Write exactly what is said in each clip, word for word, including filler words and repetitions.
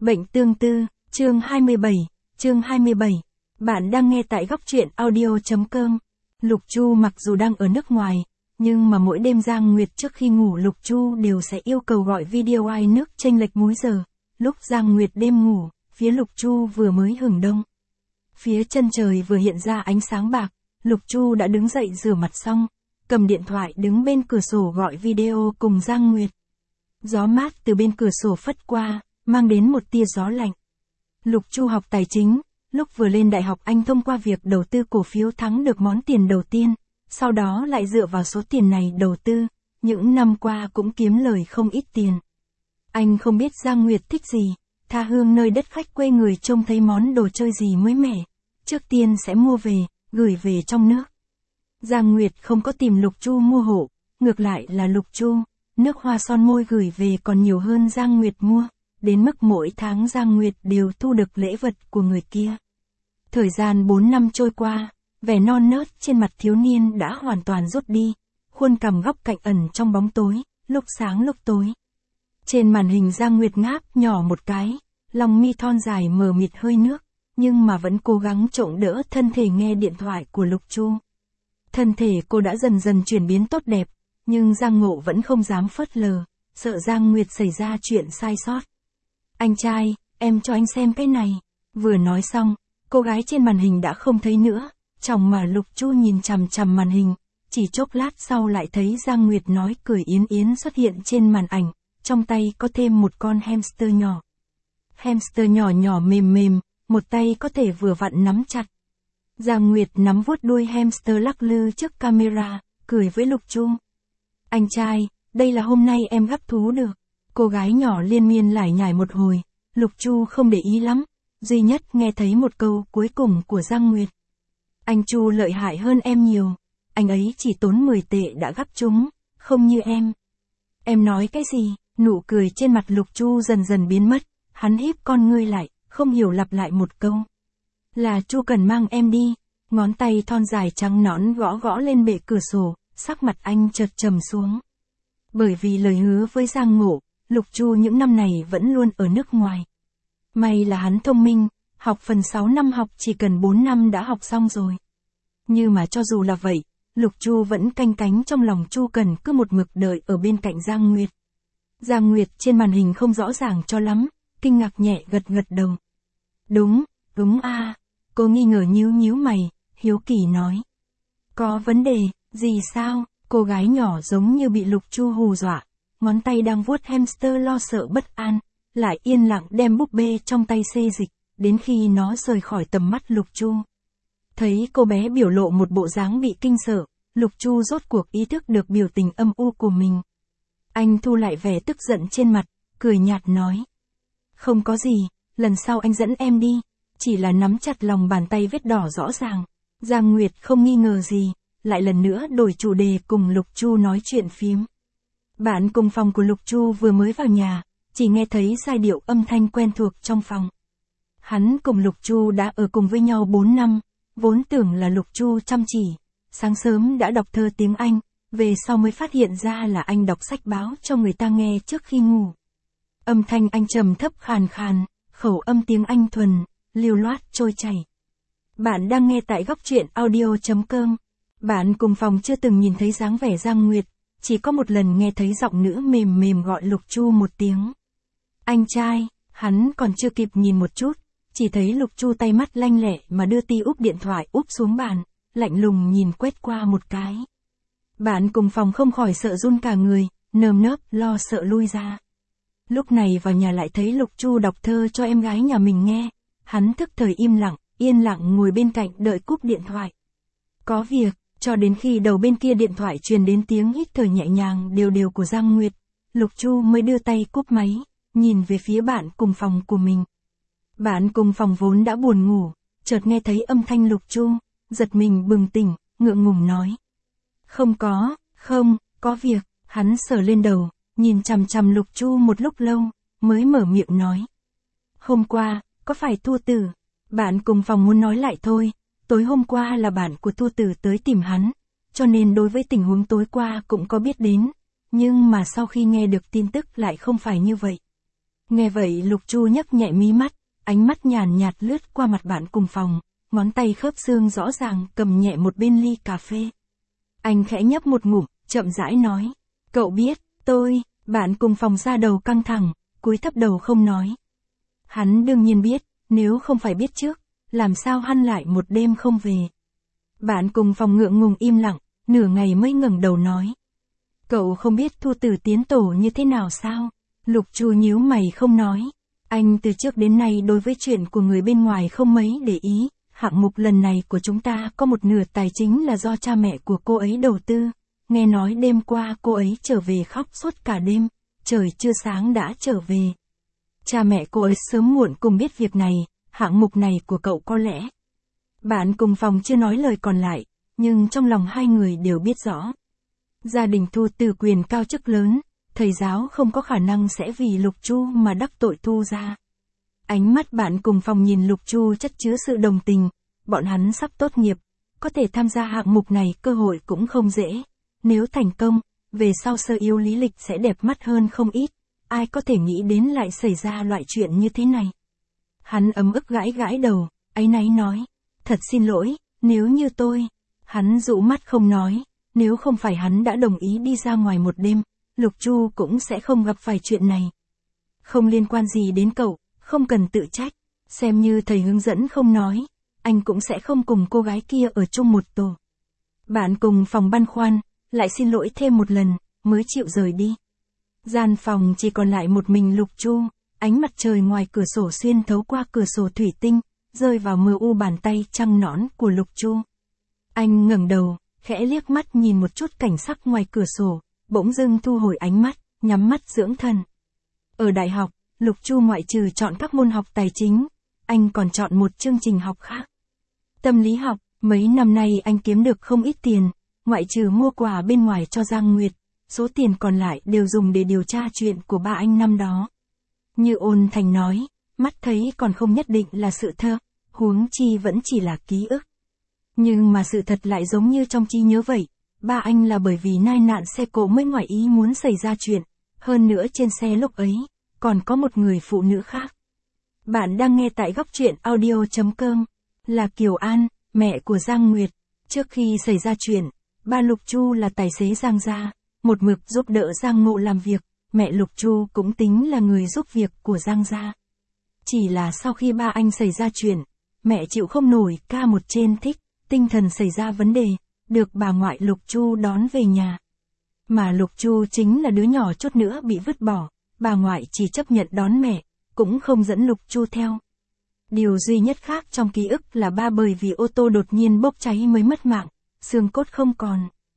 Bệnh tương tư, chương hai mươi bảy, chương hai mươi bảy. Bạn đang nghe tại góc truyện audio.com. Lục Chu mặc dù đang ở nước ngoài, nhưng mà mỗi đêm Giang Nguyệt trước khi ngủ Lục Chu đều sẽ yêu cầu gọi video ai nước chênh lệch múi giờ. Lúc Giang Nguyệt đêm ngủ, phía Lục Chu vừa mới hửng đông. Phía chân trời vừa hiện ra ánh sáng bạc, Lục Chu đã đứng dậy rửa mặt xong, cầm điện thoại đứng bên cửa sổ gọi video cùng Giang Nguyệt. Gió mát từ bên cửa sổ phất qua, mang đến một tia gió lạnh. Lục Chu học tài chính, lúc vừa lên đại học anh thông qua việc đầu tư cổ phiếu thắng được món tiền đầu tiên, sau đó lại dựa vào số tiền này đầu tư, những năm qua cũng kiếm lời không ít tiền. Anh không biết Giang Nguyệt thích gì, tha hương nơi đất khách quê người trông thấy món đồ chơi gì mới mẻ, trước tiên sẽ mua về, gửi về trong nước. Giang Nguyệt không có tìm Lục Chu mua hộ, ngược lại là Lục Chu, nước hoa son môi gửi về còn nhiều hơn Giang Nguyệt mua, đến mức mỗi tháng Giang Nguyệt đều thu được lễ vật của người kia. Thời gian bốn năm trôi qua, vẻ non nớt trên mặt thiếu niên đã hoàn toàn rút đi, khuôn cằm góc cạnh ẩn trong bóng tối, lúc sáng lúc tối. Trên màn hình Giang Nguyệt ngáp nhỏ một cái, lòng mi thon dài mờ mịt hơi nước, nhưng mà vẫn cố gắng trộn đỡ thân thể nghe điện thoại của Lục Chu. Thân thể cô đã dần dần chuyển biến tốt đẹp, nhưng Giang Ngộ vẫn không dám phớt lờ, sợ Giang Nguyệt xảy ra chuyện sai sót. Anh trai, em cho anh xem cái này. Vừa nói xong, cô gái trên màn hình đã không thấy nữa, chòng mà Lục Chu nhìn chằm chằm màn hình, chỉ chốc lát sau lại thấy Giang Nguyệt nói cười yến yến xuất hiện trên màn ảnh, trong tay có thêm một con hamster nhỏ. Hamster nhỏ nhỏ mềm mềm, một tay có thể vừa vặn nắm chặt. Giang Nguyệt nắm vuốt đuôi hamster lắc lư trước camera, cười với Lục Chu. Anh trai, đây là hôm nay em gắp thú được. Cô gái nhỏ liên miên lải nhải một hồi, Lục Chu không để ý lắm, duy nhất nghe thấy một câu cuối cùng của Giang Nguyệt. Anh Chu lợi hại hơn em nhiều, anh ấy chỉ tốn mười tệ đã gắp chúng, không như em. Em nói cái gì? Nụ cười trên mặt Lục Chu dần dần biến mất, hắn híp con ngươi lại, không hiểu lặp lại một câu. Là Chu cần mang em đi, ngón tay thon dài trắng nõn gõ gõ lên bệ cửa sổ, sắc mặt anh chợt trầm xuống. Bởi vì lời hứa với Giang Ngộ, Lục Chu những năm này vẫn luôn ở nước ngoài. May là hắn thông minh, học phần sáu năm học chỉ cần bốn năm đã học xong rồi. Nhưng mà cho dù là vậy, Lục Chu vẫn canh cánh trong lòng Chu Cần cứ một mực đợi ở bên cạnh Giang Nguyệt. Giang Nguyệt trên màn hình không rõ ràng cho lắm, kinh ngạc nhẹ gật gật đầu. Đúng, đúng a. À. Cô nghi ngờ nhíu nhíu mày, hiếu kỳ nói. Có vấn đề, gì sao? Cô gái nhỏ giống như bị Lục Chu hù dọa, ngón tay đang vuốt hamster lo sợ bất an, lại yên lặng đem búp bê trong tay xê dịch, đến khi nó rời khỏi tầm mắt Lục Chu. Thấy cô bé biểu lộ một bộ dáng bị kinh sợ, Lục Chu rốt cuộc ý thức được biểu tình âm u của mình. Anh thu lại vẻ tức giận trên mặt, cười nhạt nói. Không có gì, lần sau anh dẫn em đi, chỉ là nắm chặt lòng bàn tay vết đỏ rõ ràng. Giang Nguyệt không nghi ngờ gì, lại lần nữa đổi chủ đề cùng Lục Chu nói chuyện phím. Bạn cùng phòng của Lục Chu vừa mới vào nhà, chỉ nghe thấy giai điệu âm thanh quen thuộc trong phòng. Hắn cùng Lục Chu đã ở cùng với nhau bốn năm, vốn tưởng là Lục Chu chăm chỉ, sáng sớm đã đọc thơ tiếng Anh, về sau mới phát hiện ra là anh đọc sách báo cho người ta nghe trước khi ngủ. Âm thanh anh trầm thấp khàn khàn, khẩu âm tiếng Anh thuần, lưu loát trôi chảy. Bạn đang nghe tại góc truyện audio.com. Bạn cùng phòng chưa từng nhìn thấy dáng vẻ Giang Nguyệt, chỉ có một lần nghe thấy giọng nữ mềm mềm gọi Lục Chu một tiếng. Anh trai, hắn còn chưa kịp nhìn một chút, chỉ thấy Lục Chu tay mắt lanh lẹ mà đưa ti úp điện thoại úp xuống bàn, lạnh lùng nhìn quét qua một cái. Bạn cùng phòng không khỏi sợ run cả người, nơm nớp lo sợ lui ra. Lúc này vào nhà lại thấy Lục Chu đọc thơ cho em gái nhà mình nghe, hắn thức thời im lặng, yên lặng ngồi bên cạnh đợi cúp điện thoại. Có việc, cho đến khi đầu bên kia điện thoại truyền đến tiếng hít thở nhẹ nhàng đều đều của Giang Nguyệt, Lục Chu mới đưa tay cúp máy, nhìn về phía bạn cùng phòng của mình. Bạn cùng phòng vốn đã buồn ngủ, chợt nghe thấy âm thanh Lục Chu, giật mình bừng tỉnh, ngượng ngùng nói. Không có, không, có việc, hắn sờ lên đầu, nhìn chằm chằm Lục Chu một lúc lâu, mới mở miệng nói. Hôm qua, có phải Thu Tử? Bạn cùng phòng muốn nói lại thôi, tối hôm qua là bạn của Thu Tử tới tìm hắn, cho nên đối với tình huống tối qua cũng có biết đến, nhưng mà sau khi nghe được tin tức lại không phải như vậy. Nghe vậy Lục Chu nhấc nhẹ mí mắt, ánh mắt nhàn nhạt lướt qua mặt bạn cùng phòng, ngón tay khớp xương rõ ràng cầm nhẹ một bên ly cà phê. Anh khẽ nhấp một ngụm, chậm rãi nói. Cậu biết, tôi, bạn cùng phòng ra đầu căng thẳng, cúi thấp đầu không nói. Hắn đương nhiên biết, nếu không phải biết trước, làm sao hắn lại một đêm không về. Bạn cùng phòng ngượng ngùng im lặng, nửa ngày mới ngẩng đầu nói. Cậu không biết Thu Tử tiến tổ như thế nào sao? Lục Chu nhíu mày không nói. Anh từ trước đến nay đối với chuyện của người bên ngoài không mấy để ý. Hạng mục lần này của chúng ta có một nửa tài chính là do cha mẹ của cô ấy đầu tư. Nghe nói đêm qua cô ấy trở về khóc suốt cả đêm, trời chưa sáng đã trở về. Cha mẹ cô ấy sớm muộn cùng biết việc này, hạng mục này của cậu có lẽ. Bạn cùng phòng chưa nói lời còn lại, nhưng trong lòng hai người đều biết rõ. Gia đình Thu Tử quyền cao chức lớn, thầy giáo không có khả năng sẽ vì Lục Chu mà đắc tội Thu gia. Ánh mắt bạn cùng phòng nhìn Lục Chu chất chứa sự đồng tình, bọn hắn sắp tốt nghiệp, có thể tham gia hạng mục này cơ hội cũng không dễ. Nếu thành công, về sau Sơ Yếu lý lịch sẽ đẹp mắt hơn không ít, ai có thể nghĩ đến lại xảy ra loại chuyện như thế này. Hắn ấm ức gãi gãi đầu, áy náy nói, thật xin lỗi, nếu như tôi, hắn dụ mắt không nói, nếu không phải hắn đã đồng ý đi ra ngoài một đêm, Lục Chu cũng sẽ không gặp phải chuyện này. Không liên quan gì đến cậu, không cần tự trách, xem như thầy hướng dẫn không nói, anh cũng sẽ không cùng cô gái kia ở chung một tổ. Bạn cùng phòng băn khoăn, lại xin lỗi thêm một lần, mới chịu rời đi. Gian phòng chỉ còn lại một mình Lục Chu, ánh mặt trời ngoài cửa sổ xuyên thấu qua cửa sổ thủy tinh, rơi vào mờ u bàn tay trắng nõn của Lục Chu. Anh ngẩng đầu, khẽ liếc mắt nhìn một chút cảnh sắc ngoài cửa sổ, bỗng dưng thu hồi ánh mắt, nhắm mắt dưỡng thần. Ở đại học, Lục Chu ngoại trừ chọn các môn học tài chính, anh còn chọn một chương trình học khác. Tâm lý học, mấy năm nay anh kiếm được không ít tiền, ngoại trừ mua quà bên ngoài cho Giang Nguyệt, số tiền còn lại đều dùng để điều tra chuyện của ba anh năm đó. Như Ôn Thành nói, mắt thấy còn không nhất định là sự thật, huống chi vẫn chỉ là ký ức. Nhưng mà sự thật lại giống như trong trí nhớ vậy, ba anh là bởi vì tai nạn xe cộ mới ngoài ý muốn xảy ra chuyện, hơn nữa trên xe lúc ấy, còn có một người phụ nữ khác. Bạn đang nghe tại góc truyện audio chấm com, là Kiều An, mẹ của Giang Nguyệt. Trước khi xảy ra chuyện, ba Lục Chu là tài xế Giang gia, một mực giúp đỡ Giang Ngộ làm việc, mẹ Lục Chu cũng tính là người giúp việc của Giang gia. Chỉ là sau khi ba anh xảy ra chuyện, mẹ chịu không nổi ca một trên thích, tinh thần xảy ra vấn đề, được bà ngoại Lục Chu đón về nhà. Mà Lục Chu chính là đứa nhỏ chút nữa bị vứt bỏ, bà ngoại chỉ chấp nhận đón mẹ, cũng không dẫn Lục Chu theo. Điều duy nhất khác trong ký ức là ba bởi vì ô tô đột nhiên bốc cháy mới mất mạng, xương cốt không còn.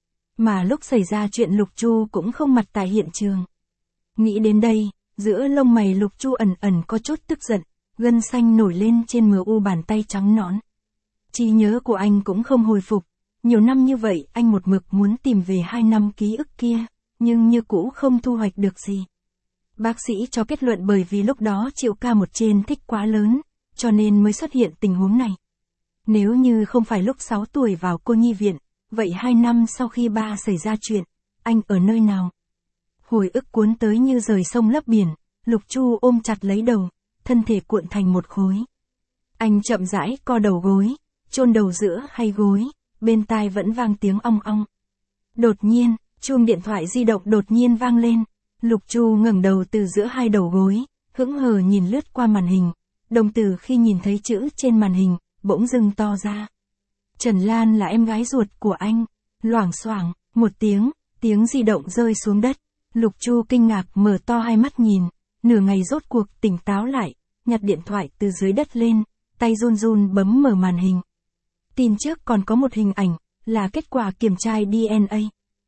Mà lúc xảy ra chuyện Lục Chu cũng không mặt tại hiện trường. Nghĩ đến đây, giữa lông mày Lục Chu ẩn ẩn có chút tức giận, gân xanh nổi lên trên mờ u bàn tay trắng nõn. Trí nhớ của anh cũng không hồi phục, nhiều năm như vậy anh một mực muốn tìm về hai năm ký ức kia, nhưng như cũ không thu hoạch được gì. Bác sĩ cho kết luận bởi vì lúc đó chịu ca một trên thích quá lớn, cho nên mới xuất hiện tình huống này. Nếu như không phải lúc sáu tuổi vào cô nhi viện, vậy hai năm sau khi ba xảy ra chuyện, anh ở nơi nào? Hồi ức cuốn tới như rời sông lấp biển, Lục Chu ôm chặt lấy đầu, thân thể cuộn thành một khối. Anh chậm rãi co đầu gối, chôn đầu giữa hai gối, bên tai vẫn vang tiếng ong ong. Đột nhiên, chuông điện thoại di động đột nhiên vang lên, Lục Chu ngẩng đầu từ giữa hai đầu gối, hững hờ nhìn lướt qua màn hình, đồng tử khi nhìn thấy chữ trên màn hình, bỗng dưng to ra. Trần Lan là em gái ruột của anh. Loảng xoảng, một tiếng, tiếng di động rơi xuống đất. Lục Chu kinh ngạc mở to hai mắt nhìn, nửa ngày rốt cuộc tỉnh táo lại, nhặt điện thoại từ dưới đất lên, tay run run bấm mở màn hình. Tin trước còn có một hình ảnh, là kết quả kiểm tra đê en a.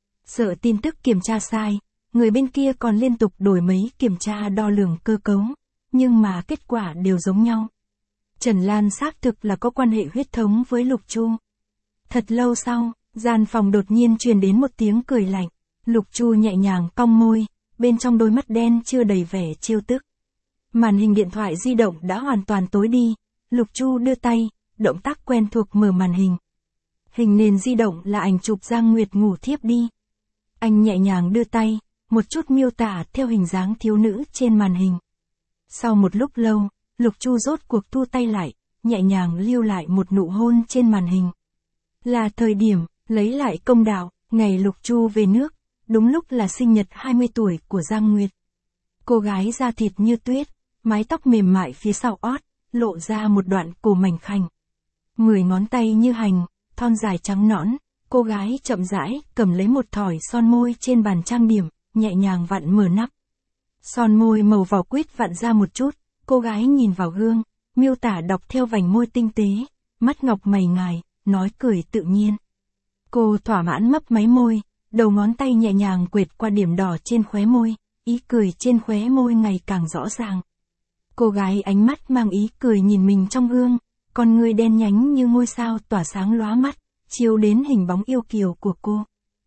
Sợ tin tức kiểm tra sai, người bên kia còn liên tục đổi mấy kiểm tra đo lường cơ cấu, nhưng mà kết quả đều giống nhau. Trần Lan xác thực là có quan hệ huyết thống với Lục Chu. Thật lâu sau, gian phòng đột nhiên truyền đến một tiếng cười lạnh. Lục Chu nhẹ nhàng cong môi, bên trong đôi mắt đen chưa đầy vẻ trêu tức. Màn hình điện thoại di động đã hoàn toàn tối đi. Lục Chu đưa tay, động tác quen thuộc mở màn hình. Hình nền di động là ảnh chụp Giang Nguyệt ngủ thiếp đi. Anh nhẹ nhàng đưa tay, một chút miêu tả theo hình dáng thiếu nữ trên màn hình. Sau một lúc lâu, Lục Chu rốt cuộc thu tay lại, nhẹ nhàng lưu lại một nụ hôn trên màn hình. Là thời điểm, lấy lại công đạo, ngày Lục Chu về nước, đúng lúc là sinh nhật hai mươi tuổi của Giang Nguyệt. Cô gái da thịt như tuyết, mái tóc mềm mại phía sau ót, lộ ra một đoạn cổ mảnh khảnh. Mười ngón tay như hành, thon dài trắng nõn, cô gái chậm rãi cầm lấy một thỏi son môi trên bàn trang điểm, nhẹ nhàng vặn mở nắp. Son môi màu vỏ quýt vặn ra một chút, cô gái nhìn vào gương, miêu tả đọc theo vành môi tinh tế, mắt ngọc mày ngài, nói cười tự nhiên. Cô thỏa mãn mấp máy môi, đầu ngón tay nhẹ nhàng quệt qua điểm đỏ trên khóe môi, ý cười trên khóe môi ngày càng rõ ràng. Cô gái ánh mắt mang ý cười nhìn mình trong gương, con người đen nhánh như ngôi sao tỏa sáng lóa mắt, chiếu đến hình bóng yêu kiều của cô.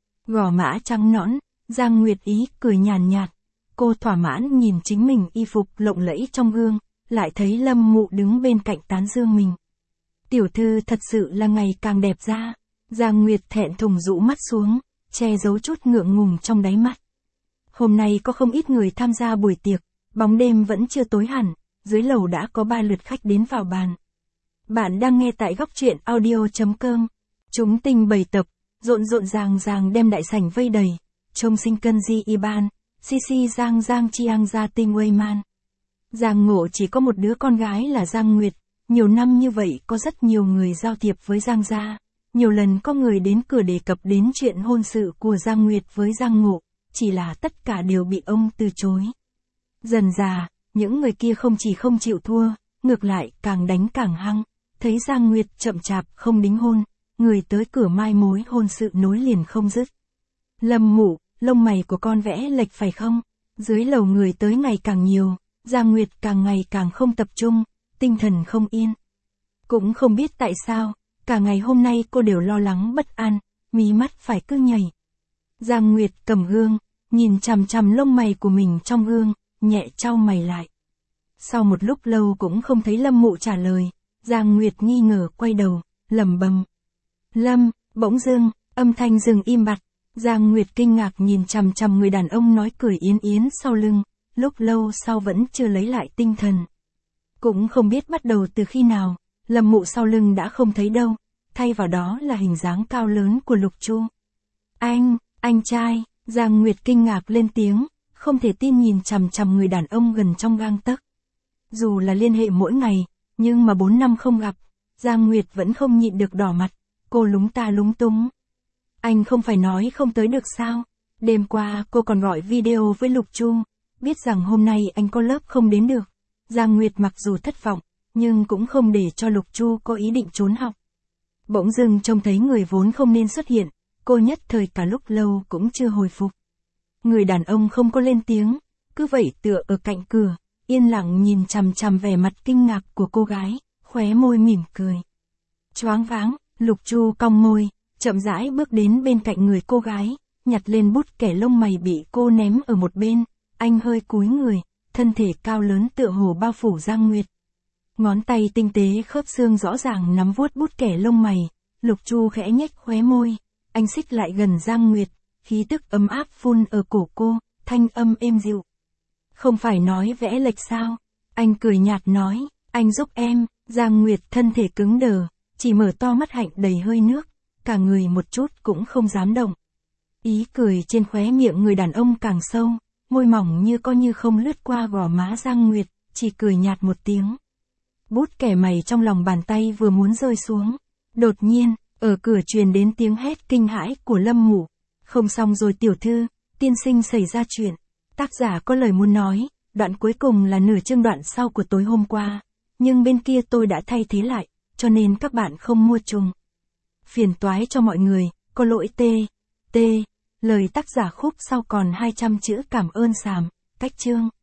Gò má trắng nõn, Giang Nguyệt ý cười nhàn nhạt. Cô thỏa mãn nhìn chính mình y phục lộng lẫy trong gương, lại thấy Lâm Mụ đứng bên cạnh tán dương mình. Tiểu thư thật sự là ngày càng đẹp ra. Giang Nguyệt thẹn thùng rũ mắt xuống, che giấu chút ngượng ngùng trong đáy mắt. Hôm nay có không ít người tham gia buổi tiệc, bóng đêm vẫn chưa tối hẳn, dưới lầu đã có ba lượt khách đến vào bàn. Bạn đang nghe tại góc truyện audio chấm com. Chúng tình bảy tập, rộn rộn ràng ràng đem đại sảnh vây đầy, trông sinh cân di y ban, si si giang giang chiang gia tinh uây man. Giang Ngộ chỉ có một đứa con gái là Giang Nguyệt, nhiều năm như vậy có rất nhiều người giao thiệp với Giang gia, nhiều lần có người đến cửa đề cập đến chuyện hôn sự của Giang Nguyệt với Giang Ngộ, chỉ là tất cả đều bị ông từ chối. Dần dà, những người kia không chỉ không chịu thua, ngược lại càng đánh càng hăng, thấy Giang Nguyệt chậm chạp không đính hôn, người tới cửa mai mối hôn sự nối liền không dứt. Lâm Mụ, lông mày của con vẽ lệch phải không? Dưới lầu người tới ngày càng nhiều, Giang Nguyệt càng ngày càng không tập trung, tinh thần không yên. Cũng không biết tại sao, cả ngày hôm nay cô đều lo lắng bất an, mí mắt phải cứ nhảy. Giang Nguyệt cầm gương, nhìn chằm chằm lông mày của mình trong gương, nhẹ chau mày lại. Sau một lúc lâu cũng không thấy Lâm Mụ trả lời, Giang Nguyệt nghi ngờ quay đầu, lẩm bẩm. Lâm, bỗng dưng, âm thanh dừng im bặt. Giang Nguyệt kinh ngạc nhìn chằm chằm người đàn ông nói cười yến yến sau lưng, lúc lâu sau vẫn chưa lấy lại tinh thần. Cũng không biết bắt đầu từ khi nào, Lâm Mụ sau lưng đã không thấy đâu, thay vào đó là hình dáng cao lớn của Lục Chu. Anh, anh trai, Giang Nguyệt kinh ngạc lên tiếng, không thể tin nhìn chằm chằm người đàn ông gần trong gang tấc. Dù là liên hệ mỗi ngày, nhưng mà bốn năm không gặp, Giang Nguyệt vẫn không nhịn được đỏ mặt, cô lúng ta lúng túng. Anh không phải nói không tới được sao? Đêm qua cô còn gọi video với Lục Chu, biết rằng hôm nay anh có lớp không đến được. Giang Nguyệt mặc dù thất vọng, nhưng cũng không để cho Lục Chu có ý định trốn học. Bỗng dưng trông thấy người vốn không nên xuất hiện, cô nhất thời cả lúc lâu cũng chưa hồi phục. Người đàn ông không có lên tiếng, cứ vậy tựa ở cạnh cửa, yên lặng nhìn chằm chằm vẻ mặt kinh ngạc của cô gái, khóe môi mỉm cười. Choáng váng, Lục Chu cong môi, chậm rãi bước đến bên cạnh người cô gái, nhặt lên bút kẻ lông mày bị cô ném ở một bên, anh hơi cúi người, thân thể cao lớn tựa hồ bao phủ Giang Nguyệt. Ngón tay tinh tế khớp xương rõ ràng nắm vuốt bút kẻ lông mày, Lục Chu khẽ nhếch khóe môi, anh xích lại gần Giang Nguyệt, khí tức ấm áp phun ở cổ cô, thanh âm êm dịu. Không phải nói vẽ lệch sao? Anh cười nhạt nói, anh giúp em. Giang Nguyệt thân thể cứng đờ, chỉ mở to mắt hạnh đầy hơi nước, cả người một chút cũng không dám động. Ý cười trên khóe miệng người đàn ông càng sâu, môi mỏng như có như không lướt qua gò má Giang Nguyệt, chỉ cười nhạt một tiếng. Bút kẻ mày trong lòng bàn tay vừa muốn rơi xuống, đột nhiên, ở cửa truyền đến tiếng hét kinh hãi của Lâm Mụ. Không xong rồi tiểu thư, tiên sinh xảy ra chuyện. Tác giả có lời muốn nói, đoạn cuối cùng là nửa chương đoạn sau của tối hôm qua, nhưng bên kia tôi đã thay thế lại, cho nên các bạn không mua chung. Phiền toái cho mọi người, có lỗi t, t, lời tác giả khúc sau còn hai trăm chữ cảm ơn sàm, cách chương.